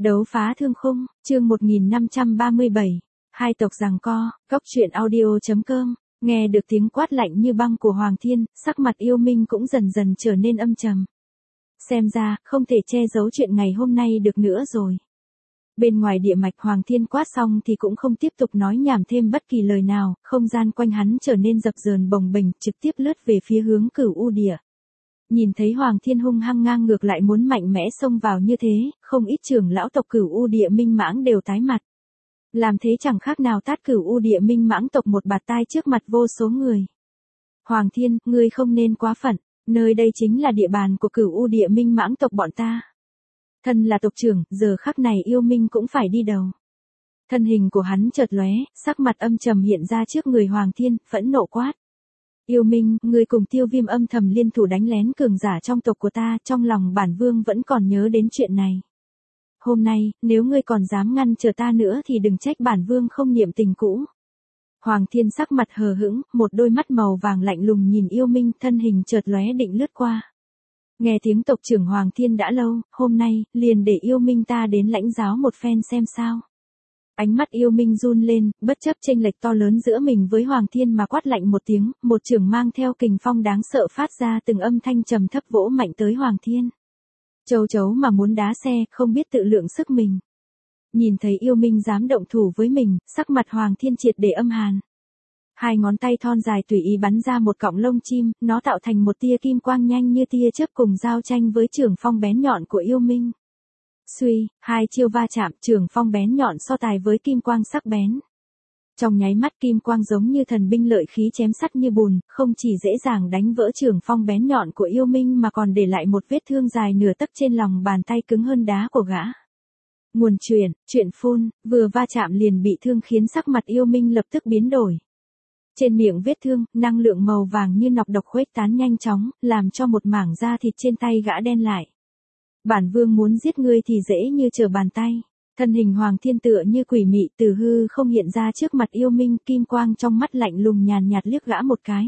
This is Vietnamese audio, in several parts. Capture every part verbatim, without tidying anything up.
Đấu phá thương khung, chương một nghìn năm trăm ba mươi bảy. Hai tộc giằng co, Cốc truyện audio.com. Nghe được tiếng quát lạnh như băng của Hoàng Thiên, sắc mặt Yêu Minh cũng dần dần trở nên âm trầm. Xem ra, không thể che giấu chuyện ngày hôm nay được nữa rồi. Bên ngoài địa mạch Hoàng Thiên quát xong thì cũng không tiếp tục nói nhảm thêm bất kỳ lời nào, không gian quanh hắn trở nên dập dờn bồng bềnh, trực tiếp lướt về phía hướng Cửu U Địa. Nhìn thấy Hoàng Thiên hung hăng ngang ngược lại muốn mạnh mẽ xông vào như thế, không ít trưởng lão tộc Cửu U Địa Minh Mãng đều tái mặt. Làm thế chẳng khác nào tát Cửu U Địa Minh Mãng tộc một bạt tai trước mặt vô số người. Hoàng Thiên, ngươi không nên quá phận, nơi đây chính là địa bàn của Cửu U Địa Minh Mãng tộc bọn ta. Thân là tộc trưởng, giờ khắc này Yêu Minh cũng phải đi đầu. Thân hình của hắn chợt lóe, sắc mặt âm trầm hiện ra trước người Hoàng Thiên, phẫn nộ quát. Yêu Minh, ngươi cùng Tiêu Viêm âm thầm liên thủ đánh lén cường giả trong tộc của ta, trong lòng bản vương vẫn còn nhớ đến chuyện này. Hôm nay, nếu ngươi còn dám ngăn trở ta nữa thì đừng trách bản vương không niệm tình cũ. Hoàng Thiên sắc mặt hờ hững, một đôi mắt màu vàng lạnh lùng nhìn Yêu Minh, thân hình chợt lóe định lướt qua. Nghe tiếng tộc trưởng Hoàng Thiên đã lâu, hôm nay, liền để Yêu Minh ta đến lãnh giáo một phen xem sao. Ánh mắt Yêu Minh run lên, bất chấp chênh lệch to lớn giữa mình với Hoàng Thiên mà quát lạnh một tiếng, một chưởng mang theo kình phong đáng sợ phát ra từng âm thanh trầm thấp vỗ mạnh tới Hoàng Thiên. Châu chấu mà muốn đá xe, không biết tự lượng sức mình. Nhìn thấy Yêu Minh dám động thủ với mình, sắc mặt Hoàng Thiên triệt để âm hàn. Hai ngón tay thon dài tùy ý bắn ra một cọng lông chim, nó tạo thành một tia kim quang nhanh như tia chớp cùng giao tranh với chưởng phong bén nhọn của Yêu Minh. Suy, hai chiêu va chạm, chưởng phong bén nhọn so tài với kim quang sắc bén. Trong nháy mắt kim quang giống như thần binh lợi khí chém sắt như bùn, không chỉ dễ dàng đánh vỡ chưởng phong bén nhọn của Yêu Minh mà còn để lại một vết thương dài nửa tấc trên lòng bàn tay cứng hơn đá của gã. Nguồn truyền, chuyện phun, vừa va chạm liền bị thương khiến sắc mặt Yêu Minh lập tức biến đổi. Trên miệng vết thương, năng lượng màu vàng như nọc độc khuếch tán nhanh chóng, làm cho một mảng da thịt trên tay gã đen lại. Bản vương muốn giết ngươi thì dễ như trở bàn tay. Thân hình Hoàng Thiên tựa như quỷ mị từ hư không hiện ra trước mặt Yêu Minh, kim quang trong mắt lạnh lùng nhàn nhạt liếc gã một cái.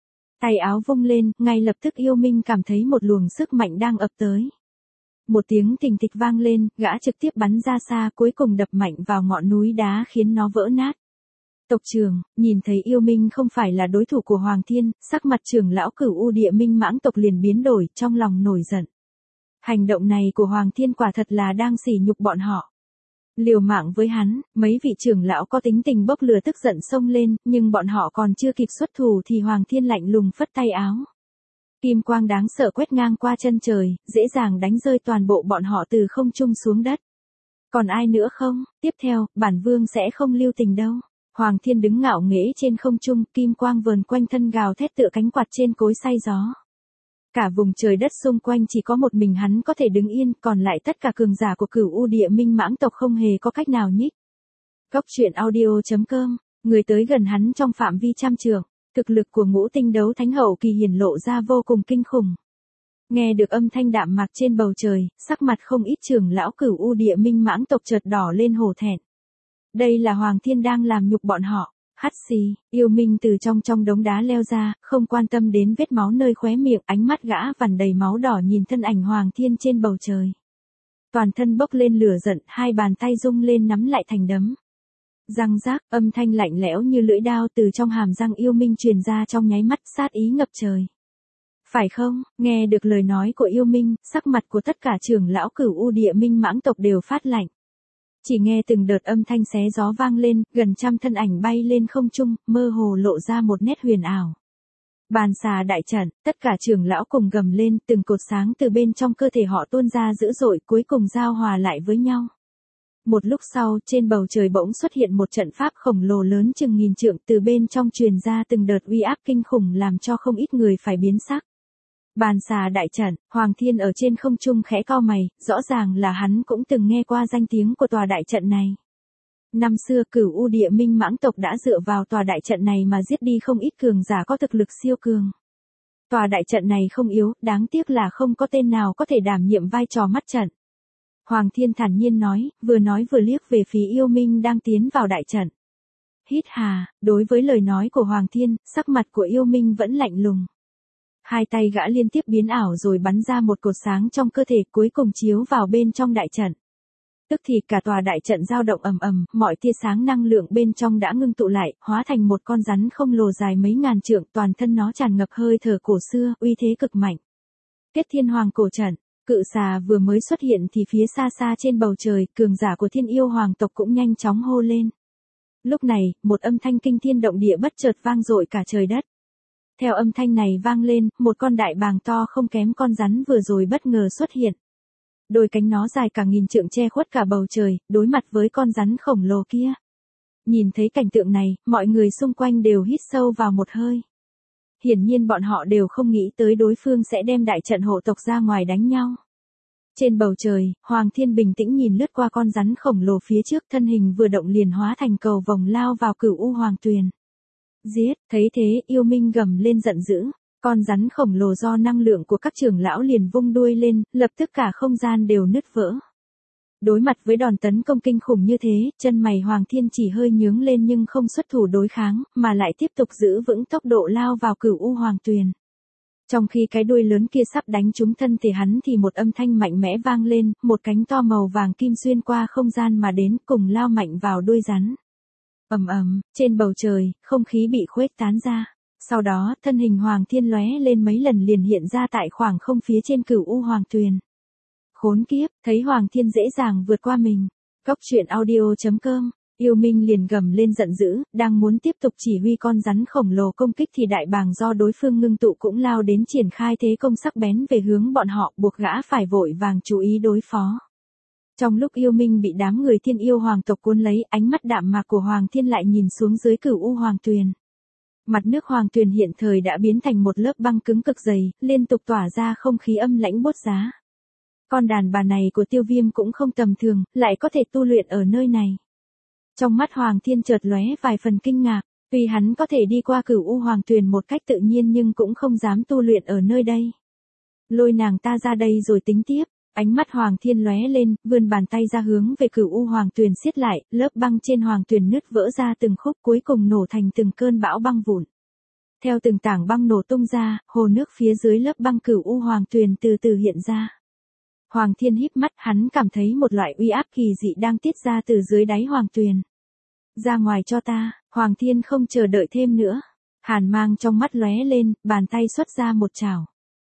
Tay áo vung lên, ngay lập tức Yêu Minh cảm thấy một luồng sức mạnh đang ập tới. Một tiếng thình thịch vang lên, gã trực tiếp bắn ra xa cuối cùng đập mạnh vào ngọn núi đá khiến nó vỡ nát. Tộc trưởng, nhìn thấy Yêu Minh không phải là đối thủ của Hoàng Thiên, sắc mặt trưởng lão Cửu U Địa Minh Mãng tộc liền biến đổi, trong lòng nổi giận. Hành động này của Hoàng Thiên quả thật là đang sỉ nhục bọn họ. Liều mạng với hắn, mấy vị trưởng lão có tính tình bốc lửa tức giận xông lên, nhưng bọn họ còn chưa kịp xuất thủ thì Hoàng Thiên lạnh lùng phất tay áo. Kim quang đáng sợ quét ngang qua chân trời, dễ dàng đánh rơi toàn bộ bọn họ từ không trung xuống đất. Còn ai nữa không? Tiếp theo, bản vương sẽ không lưu tình đâu. Hoàng Thiên đứng ngạo nghễ trên không trung, kim quang vờn quanh thân gào thét tựa cánh quạt trên cối xay gió. Cả vùng trời đất xung quanh chỉ có một mình hắn có thể đứng yên, còn lại tất cả cường giả của Cửu U Địa Minh Mãng tộc không hề có cách nào nhích. Cốc truyện audio.com, người tới gần hắn trong phạm vi trăm trượng, thực lực của Ngũ Tinh Đấu Thánh hậu kỳ hiển lộ ra vô cùng kinh khủng. Nghe được âm thanh đạm mạc trên bầu trời, sắc mặt không ít trưởng lão Cửu U Địa Minh Mãng tộc chợt đỏ lên hổ thẹn. Đây là Hoàng Thiên đang làm nhục bọn họ. Hắt xì, Yêu Minh từ trong trong đống đá leo ra, không quan tâm đến vết máu nơi khóe miệng, ánh mắt gã vằn đầy máu đỏ nhìn thân ảnh Hoàng Thiên trên bầu trời. Toàn thân bốc lên lửa giận, hai bàn tay rung lên nắm lại thành đấm. Răng rác, âm thanh lạnh lẽo như lưỡi đao từ trong hàm răng Yêu Minh truyền ra trong nháy mắt, sát ý ngập trời. Phải không? Nghe được lời nói của Yêu Minh, sắc mặt của tất cả trưởng lão Cửu U Địa Minh Mãng tộc đều phát lạnh. Chỉ nghe từng đợt âm thanh xé gió vang lên, gần trăm thân ảnh bay lên không trung, mơ hồ lộ ra một nét huyền ảo. Bàn xà đại trận, tất cả trưởng lão cùng gầm lên, từng cột sáng từ bên trong cơ thể họ tuôn ra dữ dội, cuối cùng giao hòa lại với nhau. Một lúc sau, trên bầu trời bỗng xuất hiện một trận pháp khổng lồ lớn chừng nghìn trượng, từ bên trong truyền ra từng đợt uy áp kinh khủng làm cho không ít người phải biến sắc. Bàn xà đại trận, Hoàng Thiên ở trên không trung khẽ cau mày, rõ ràng là hắn cũng từng nghe qua danh tiếng của tòa đại trận này. Năm xưa Cửu U Địa Minh Mãng tộc đã dựa vào tòa đại trận này mà giết đi không ít cường giả có thực lực siêu cường. Tòa đại trận này không yếu, đáng tiếc là không có tên nào có thể đảm nhiệm vai trò mắt trận. Hoàng Thiên thản nhiên nói, vừa nói vừa liếc về phía Yêu Minh đang tiến vào đại trận. Hít hà, đối với lời nói của Hoàng Thiên, sắc mặt của Yêu Minh vẫn lạnh lùng. Hai tay gã liên tiếp biến ảo rồi bắn ra một cột sáng trong cơ thể cuối cùng chiếu vào bên trong đại trận. Tức thì cả tòa đại trận dao động ầm ầm, mọi tia sáng năng lượng bên trong đã ngưng tụ lại, hóa thành một con rắn không lồ dài mấy ngàn trượng, toàn thân nó tràn ngập hơi thở cổ xưa, uy thế cực mạnh. Kết Thiên Hoàng cổ trận, cự xà vừa mới xuất hiện thì phía xa xa trên bầu trời, cường giả của Thiên Yêu Hoàng tộc cũng nhanh chóng hô lên. Lúc này, một âm thanh kinh thiên động địa bất chợt vang dội cả trời đất. Theo âm thanh này vang lên, một con đại bàng to không kém con rắn vừa rồi bất ngờ xuất hiện. Đôi cánh nó dài cả nghìn trượng che khuất cả bầu trời, đối mặt với con rắn khổng lồ kia. Nhìn thấy cảnh tượng này, mọi người xung quanh đều hít sâu vào một hơi. Hiển nhiên bọn họ đều không nghĩ tới đối phương sẽ đem đại trận hộ tộc ra ngoài đánh nhau. Trên bầu trời, Hoàng Thiên bình tĩnh nhìn lướt qua con rắn khổng lồ phía trước, thân hình vừa động liền hóa thành cầu vồng lao vào Cửu U Hoàng Tuyền. Giết, thấy thế, Yêu Minh gầm lên giận dữ. Con rắn khổng lồ do năng lượng của các trưởng lão liền vung đuôi lên, lập tức cả không gian đều nứt vỡ. Đối mặt với đòn tấn công kinh khủng như thế, chân mày Hoàng Thiên chỉ hơi nhướng lên nhưng không xuất thủ đối kháng, mà lại tiếp tục giữ vững tốc độ lao vào Cửu U Hoàng Tuyền. Trong khi cái đuôi lớn kia sắp đánh trúng thân thể hắn thì một âm thanh mạnh mẽ vang lên, một cánh to màu vàng kim xuyên qua không gian mà đến, cùng lao mạnh vào đuôi rắn. Ầm ầm, trên bầu trời, không khí bị khuếch tán ra. Sau đó, thân hình Hoàng Thiên lóe lên mấy lần liền hiện ra tại khoảng không phía trên Cửu U Hoàng Tuyền. Khốn kiếp, thấy Hoàng Thiên dễ dàng vượt qua mình. Cốc truyện audio chấm com, Yêu Minh liền gầm lên giận dữ, đang muốn tiếp tục chỉ huy con rắn khổng lồ công kích thì đại bàng do đối phương ngưng tụ cũng lao đến triển khai thế công sắc bén về hướng bọn họ, buộc gã phải vội vàng chú ý đối phó. Trong lúc Yêu Minh bị đám người Thiên Yêu Hoàng tộc cuốn lấy, ánh mắt đạm mạc của Hoàng Thiên lại nhìn xuống dưới Cửu U Hoàng Tuyền. Mặt nước Hoàng Tuyền hiện thời đã biến thành một lớp băng cứng cực dày, liên tục tỏa ra không khí âm lãnh bốt giá. Con đàn bà này của Tiêu Viêm cũng không tầm thường, lại có thể tu luyện ở nơi này. Trong mắt Hoàng Thiên chợt lóe vài phần kinh ngạc, tuy hắn có thể đi qua Cửu U Hoàng Tuyền một cách tự nhiên nhưng cũng không dám tu luyện ở nơi đây. Lôi nàng ta ra đây rồi tính tiếp. Ánh mắt Hoàng Thiên lóe lên, vươn bàn tay ra hướng về Cửu U Hoàng Tuyền siết lại, lớp băng trên Hoàng Tuyền nứt vỡ ra từng khúc cuối cùng nổ thành từng cơn bão băng vụn. Theo từng tảng băng nổ tung ra, hồ nước phía dưới lớp băng Cửu U Hoàng Tuyền từ từ hiện ra. Hoàng Thiên híp mắt, hắn cảm thấy một loại uy áp kỳ dị đang tiết ra từ dưới đáy Hoàng Tuyền. Ra ngoài cho ta, Hoàng Thiên không chờ đợi thêm nữa. Hàn mang trong mắt lóe lên, bàn tay xuất ra một chảo.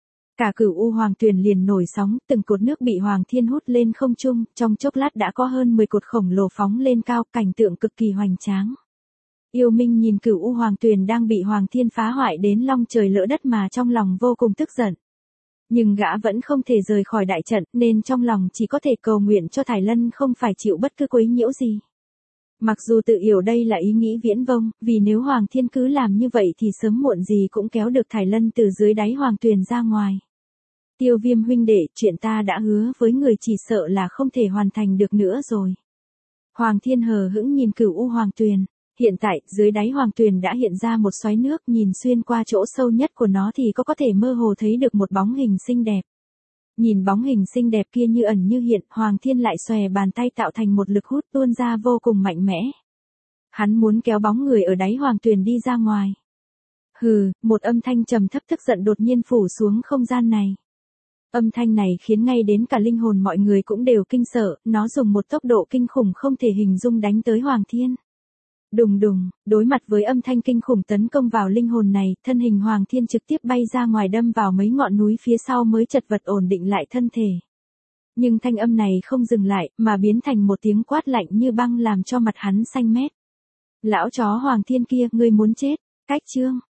Cả Cửu U Hoàng Tuyền liền nổi sóng, từng cột nước bị Hoàng Thiên hút lên không trung, trong chốc lát đã có hơn mười cột khổng lồ phóng lên cao, cảnh tượng cực kỳ hoành tráng. Yêu Minh nhìn Cửu U Hoàng Tuyền đang bị Hoàng Thiên phá hoại đến long trời lỡ đất mà trong lòng vô cùng tức giận. Nhưng gã vẫn không thể rời khỏi đại trận, nên trong lòng chỉ có thể cầu nguyện cho Thải Lân không phải chịu bất cứ quấy nhiễu gì. Mặc dù tự hiểu đây là ý nghĩ viễn vông, vì nếu Hoàng Thiên cứ làm như vậy thì sớm muộn gì cũng kéo được Thải Lân từ dưới đáy Hoàng Tuyền ra ngoài. Tiêu Viêm huynh đệ, chuyện ta đã hứa với người chỉ sợ là không thể hoàn thành được nữa rồi. Hoàng Thiên hờ hững nhìn Cửu U Hoàng Tuyền. Hiện tại, dưới đáy Hoàng Tuyền đã hiện ra một xoáy nước, nhìn xuyên qua chỗ sâu nhất của nó thì có có thể mơ hồ thấy được một bóng hình xinh đẹp. Nhìn bóng hình xinh đẹp kia như ẩn như hiện, Hoàng Thiên lại xòe bàn tay tạo thành một lực hút tuôn ra vô cùng mạnh mẽ. Hắn muốn kéo bóng người ở đáy Hoàng Tuyền đi ra ngoài. Hừ, một âm thanh trầm thấp tức giận đột nhiên phủ xuống không gian này. Âm thanh này khiến ngay đến cả linh hồn mọi người cũng đều kinh sợ, nó dùng một tốc độ kinh khủng không thể hình dung đánh tới Hoàng Thiên. Đùng đùng, đối mặt với âm thanh kinh khủng tấn công vào linh hồn này, thân hình Hoàng Thiên trực tiếp bay ra ngoài đâm vào mấy ngọn núi phía sau mới chật vật ổn định lại thân thể. Nhưng thanh âm này không dừng lại, mà biến thành một tiếng quát lạnh như băng làm cho mặt hắn xanh mét. Lão chó Hoàng Thiên kia, ngươi muốn chết, cách chương.